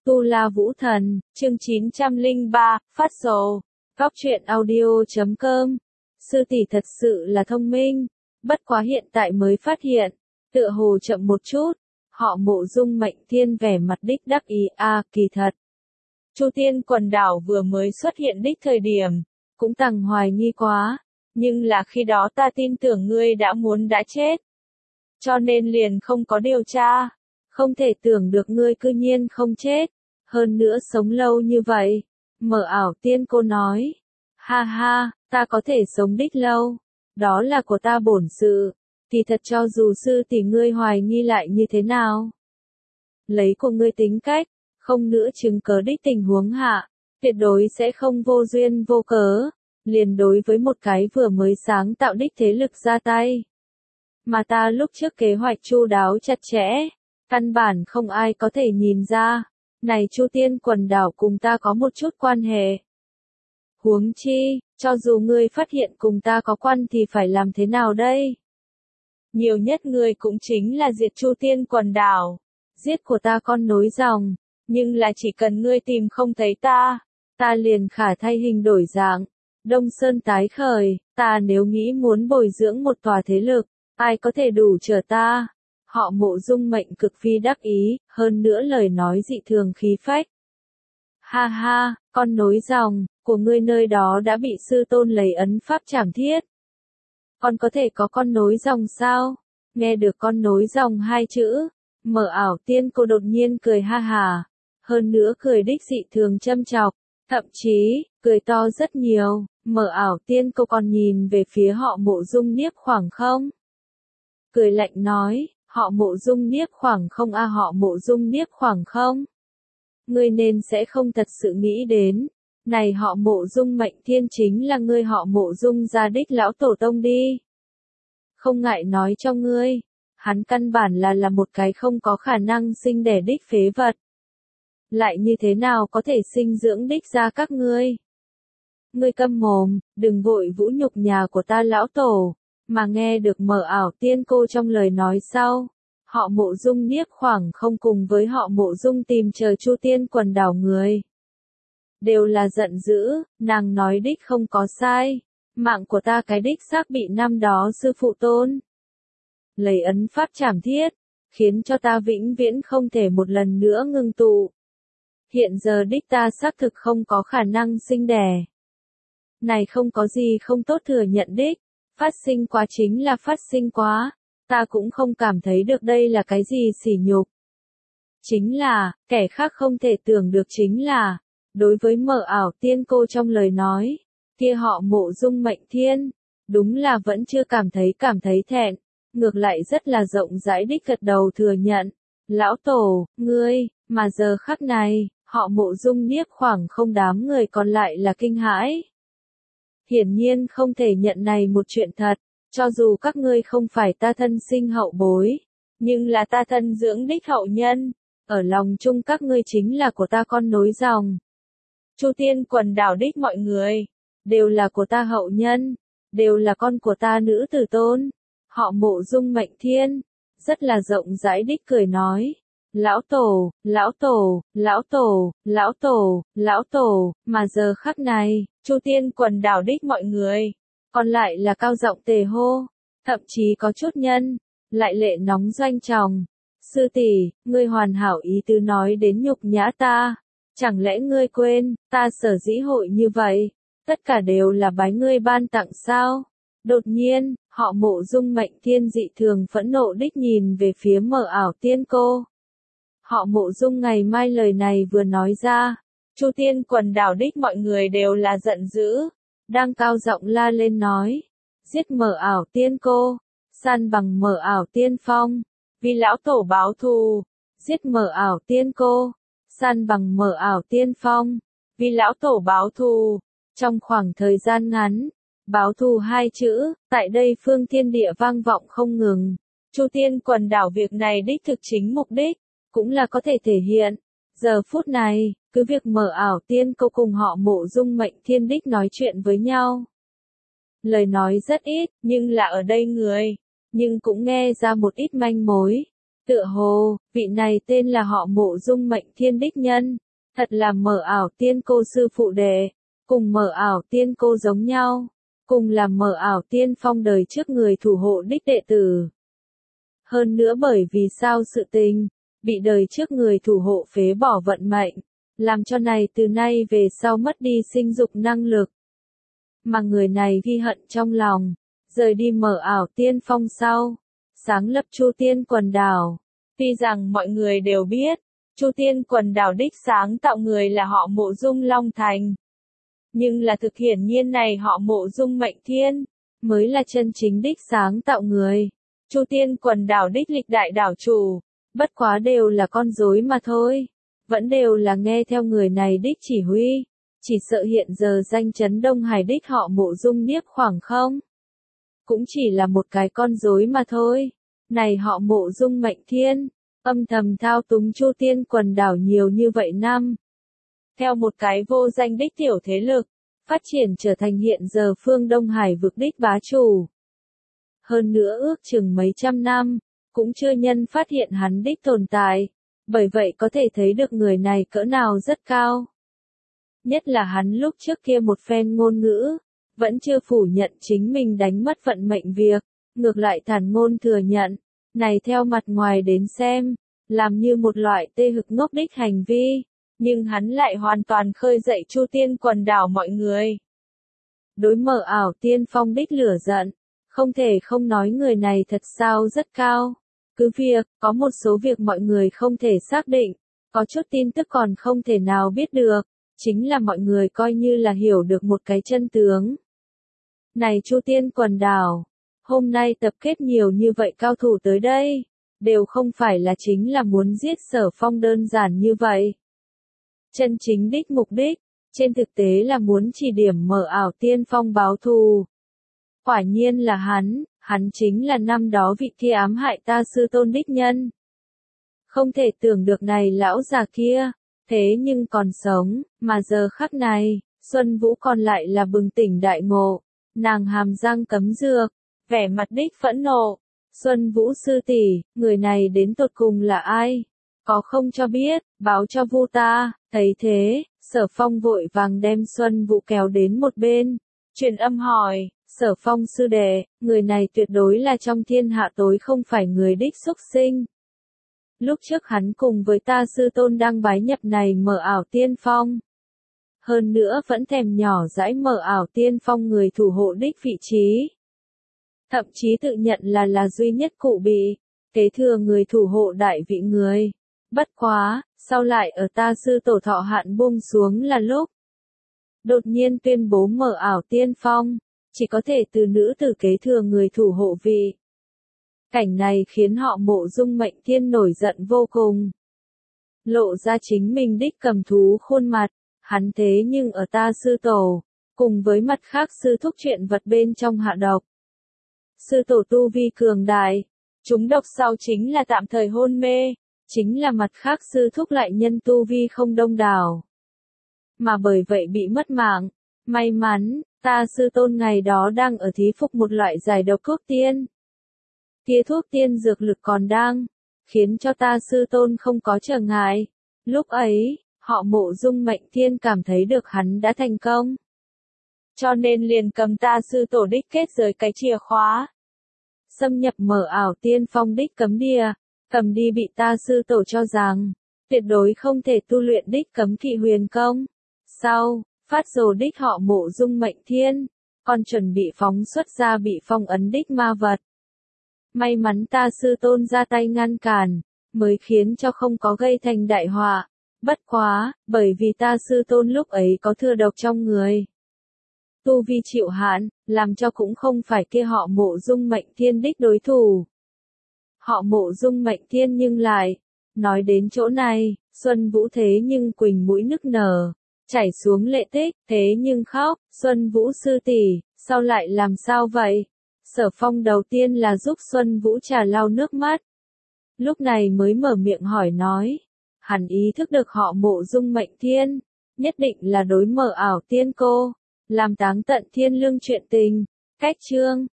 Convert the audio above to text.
Tu La Vũ Thần, chương 903, phát sổ. Góc truyện audio.com. Sư tỷ thật sự là thông minh, bất quá hiện tại mới phát hiện, tựa hồ chậm một chút. Họ Mộ Dung Mệnh Thiên vẻ mặt đích đắc ý, kỳ thật. Chu Tiên quần đảo vừa mới xuất hiện đích thời điểm, cũng tằng hoài nghi quá, nhưng là khi đó ta tin tưởng ngươi đã chết. Cho nên liền không có điều tra, không thể tưởng được ngươi cư nhiên không chết, hơn nữa sống lâu như vậy. Mờ ảo tiên cô nói, ha ha, ta có thể sống đích lâu, đó là của ta bổn sự, thì thật cho dù sư tỷ ngươi hoài nghi lại như thế nào. Lấy của ngươi tính cách, không nữa chứng cớ đích tình huống hạ, tuyệt đối sẽ không vô duyên vô cớ, liền đối với một cái vừa mới sáng tạo đích thế lực ra tay. Mà ta lúc trước kế hoạch chu đáo chặt chẽ, căn bản không ai có thể nhìn ra, này Chu Tiên quần đảo cùng ta có một chút quan hệ. Huống chi, cho dù ngươi phát hiện cùng ta có quan thì phải làm thế nào đây? Nhiều nhất ngươi cũng chính là diệt Chu Tiên quần đảo, giết của ta con nối dòng, nhưng là chỉ cần ngươi tìm không thấy ta liền khả thay hình đổi dạng, Đông Sơn tái khởi, ta nếu nghĩ muốn bồi dưỡng một tòa thế lực, ai có thể đủ chờ ta? Họ Mộ Dung Mệnh cực phi đắc ý, hơn nữa lời nói dị thường khí phách. Ha ha, con nối dòng, của ngươi nơi đó đã bị sư tôn lấy ấn pháp trảm thiết. Con có thể có con nối dòng sao? Nghe được con nối dòng hai chữ, Mờ ảo tiên cô đột nhiên cười ha hà, hơn nữa cười đích dị thường châm chọc, thậm chí, cười to rất nhiều. Mờ ảo tiên cô còn nhìn về phía họ Mộ Dung Niếp khoảng không? Cười lạnh nói, họ Mộ Dung Niếp khoảng không họ Mộ Dung Niếp khoảng không? Ngươi nên sẽ không thật sự nghĩ đến, này họ Mộ Dung Mệnh Thiên chính là ngươi họ Mộ Dung gia đích lão tổ tông đi. Không ngại nói cho ngươi, hắn căn bản là một cái không có khả năng sinh đẻ đích phế vật. Lại như thế nào có thể sinh dưỡng đích ra các ngươi? Ngươi câm mồm, đừng vội vũ nhục nhà của ta lão tổ, mà nghe được Mờ ảo tiên cô trong lời nói sau. Họ Mộ Dung Niếp khoảng không cùng với họ Mộ Dung tìm chờ Chu Tiên quần đảo người. Đều là giận dữ, nàng nói đích không có sai, mạng của ta cái đích xác bị năm đó sư phụ tôn lấy ấn pháp trảm thiết, khiến cho ta vĩnh viễn không thể một lần nữa ngưng tụ. Hiện giờ đích ta xác thực không có khả năng sinh đẻ. Này không có gì không tốt thừa nhận đích, phát sinh quá chính là phát sinh quá, ta cũng không cảm thấy được đây là cái gì sỉ nhục. Chính là, kẻ khác không thể tưởng được chính là, đối với Mờ ảo tiên cô trong lời nói, kia họ Mộ Dung Mệnh Thiên, đúng là vẫn chưa cảm thấy thẹn, ngược lại rất là rộng rãi đích gật đầu thừa nhận. Lão tổ, ngươi, mà giờ khắc này, họ Mộ Dung Niếp khoảng không đám người còn lại là kinh hãi. Hiển nhiên không thể nhận này một chuyện thật, cho dù các ngươi không phải ta thân sinh hậu bối, nhưng là ta thân dưỡng đích hậu nhân, ở lòng chung các ngươi chính là của ta con nối dòng. Chu Tiên quần đảo đích mọi người, đều là của ta hậu nhân, đều là con của ta nữ tử tôn. Họ Mộ Dung Mệnh Thiên, rất là rộng rãi đích cười nói. Lão tổ, lão tổ, lão tổ, lão tổ, lão tổ, mà giờ khắc này, Chu Tiên quần đảo đích mọi người, còn lại là cao giọng tề hô, thậm chí có chút nhân, lại lệ nóng doanh tròng. Sư tỷ, ngươi hoàn hảo ý tứ nói đến nhục nhã ta, chẳng lẽ ngươi quên, ta sở dĩ hội như vậy, tất cả đều là bái ngươi ban tặng sao? Đột nhiên, họ Mộ Dung Mệnh Thiên dị thường phẫn nộ đích nhìn về phía Mờ ảo tiên cô. Họ Mộ Dung ngày mai lời này vừa nói ra, Chu Tiên quần đảo đích mọi người đều là giận dữ, đang cao giọng la lên nói, giết Mờ ảo tiên cô, san bằng Mờ ảo tiên phong, vì lão tổ báo thù, giết Mờ ảo tiên cô, san bằng Mờ ảo tiên phong, vì lão tổ báo thù. Trong khoảng thời gian ngắn, báo thù hai chữ, tại đây phương thiên địa vang vọng không ngừng. Chu Tiên quần đảo việc này đích thực chính mục đích, cũng là có thể thể hiện. Giờ phút này, cứ việc Mờ ảo tiên cô cùng họ Mộ Dung Mệnh Thiên đích nói chuyện với nhau. Lời nói rất ít, nhưng là ở đây người, nhưng cũng nghe ra một ít manh mối. Tựa hồ, vị này tên là họ Mộ Dung Mệnh Thiên đích nhân, thật là Mờ Ảo Tiên Cô sư phụ đệ, cùng Mờ Ảo Tiên Cô giống nhau, cùng là Mờ Ảo Tiên Phong đời trước người thủ hộ đích đệ tử. Hơn nữa bởi vì sao sự tình, bị đời trước người thủ hộ phế bỏ vận mệnh, làm cho này từ nay về sau mất đi sinh dục năng lực. Mà người này ghi hận trong lòng, rời đi Mờ Ảo Tiên Phong sau, sáng lập Chu Tiên Quần Đảo. Tuy rằng mọi người đều biết, Chu Tiên Quần Đảo đích sáng tạo người là họ Mộ Dung Long Thành. Nhưng là thực hiển nhiên này họ Mộ Dung Mệnh Thiên, mới là chân chính đích sáng tạo người. Chu Tiên Quần Đảo đích lịch đại đảo chủ, bất quá đều là con rối mà thôi. Vẫn đều là nghe theo người này đích chỉ huy. Chỉ sợ hiện giờ danh chấn Đông Hải đích họ Mộ Dung Niếp khoảng không. Cũng chỉ là một cái con rối mà thôi. Này họ Mộ Dung Mệnh Thiên, âm thầm thao túng Chu Tiên Quần Đảo nhiều như vậy năm. Theo một cái vô danh đích tiểu thế lực, phát triển trở thành hiện giờ phương Đông Hải vực đích bá chủ. Hơn nữa ước chừng mấy trăm năm, cũng chưa nhân phát hiện hắn đích tồn tại, bởi vậy có thể thấy được người này cỡ nào rất cao. Nhất là hắn lúc trước kia một phen ngôn ngữ, vẫn chưa phủ nhận chính mình đánh mất vận mệnh việc, ngược lại thản ngôn thừa nhận, này theo mặt ngoài đến xem, làm như một loại tê hực ngốc đích hành vi, nhưng hắn lại hoàn toàn khơi dậy Chu Tiên Quần Đảo mọi người. Đối Mờ Ảo Tiên Phong đích lửa giận, không thể không nói người này thật sao rất cao. Cứ việc, có một số việc mọi người không thể xác định, có chút tin tức còn không thể nào biết được, chính là mọi người coi như là hiểu được một cái chân tướng. Này Chu Tiên Quần Đảo, hôm nay tập kết nhiều như vậy cao thủ tới đây, đều không phải là chính là muốn giết Sở Phong đơn giản như vậy. Chân chính đích mục đích, trên thực tế là muốn chỉ điểm Mờ Ảo Tiên Phong báo thù. Quả nhiên là hắn chính là năm đó vị kia ám hại ta sư tôn đích nhân. Không thể tưởng được này lão già kia, thế nhưng còn sống, mà giờ khắc này, Xuân Vũ còn lại là bừng tỉnh đại ngộ, nàng hàm răng cấm dược, vẻ mặt đích phẫn nộ. Xuân Vũ sư tỷ, người này đến tột cùng là ai? Có không cho biết, báo cho Vu ta. Thấy thế, Sở Phong vội vàng đem Xuân Vũ kéo đến một bên, truyền âm hỏi, Sở Phong sư đệ, người này tuyệt đối là trong thiên hạ tối không phải người đích xúc sinh. Lúc trước hắn cùng với ta sư tôn đang bái nhập này Mờ Ảo Tiên Phong. Hơn nữa vẫn thèm nhỏ dãi Mờ Ảo Tiên Phong người thủ hộ đích vị trí. Thậm chí tự nhận là duy nhất cụ bị, kế thừa người thủ hộ đại vị người. Bất quá, sau lại ở ta sư tổ thọ hạn buông xuống là lúc. Đột nhiên tuyên bố Mờ Ảo Tiên Phong, chỉ có thể từ nữ tử kế thừa người thủ hộ vị. Cảnh này khiến họ Mộ Dung Mệnh Thiên nổi giận vô cùng. Lộ ra chính mình đích cầm thú khuôn mặt, hắn thế nhưng ở ta sư tổ, cùng với mặt khác sư thúc chuyện vật bên trong hạ độc. Sư tổ tu vi cường đại, chúng độc sau chính là tạm thời hôn mê, chính là mặt khác sư thúc lại nhân tu vi không đông đảo. Mà bởi vậy bị mất mạng, may mắn, ta sư tôn ngày đó đang ở thí phục một loại giải độc thuốc tiên. Kia thuốc tiên dược lực còn đang, khiến cho ta sư tôn không có trở ngại. Lúc ấy, họ Mộ Dung Mệnh Thiên cảm thấy được hắn đã thành công. Cho nên liền cầm ta sư tổ đích kết giới cái chìa khóa. Xâm nhập Mờ Ảo Tiên Phong đích cấm địa, cầm đi bị ta sư tổ cho rằng, tuyệt đối không thể tu luyện đích cấm kỵ huyền công. Sau, phát rồ đích họ Mộ Dung Mệnh Thiên, còn chuẩn bị phóng xuất ra bị phong ấn đích ma vật. May mắn ta sư tôn ra tay ngăn cản, mới khiến cho không có gây thành đại họa. Bất quá, bởi vì ta sư tôn lúc ấy có thừa độc trong người. Tu vi chịu hạn, làm cho cũng không phải kia họ Mộ Dung Mệnh Thiên đích đối thủ. Họ Mộ Dung Mệnh Thiên nhưng lại, nói đến chỗ này, Xuân Vũ thế nhưng quỳnh mũi nức nở, chảy xuống lệ tích, thế nhưng khóc, Xuân Vũ sư tỷ, sao lại làm sao vậy? Sở Phong đầu tiên là giúp Xuân Vũ trà lau nước mắt. Lúc này mới mở miệng hỏi nói, hắn ý thức được họ Mộ Dung Mệnh Thiên, nhất định là đối Mờ Ảo Tiên cô, làm táng tận thiên lương chuyện tình. Cách chương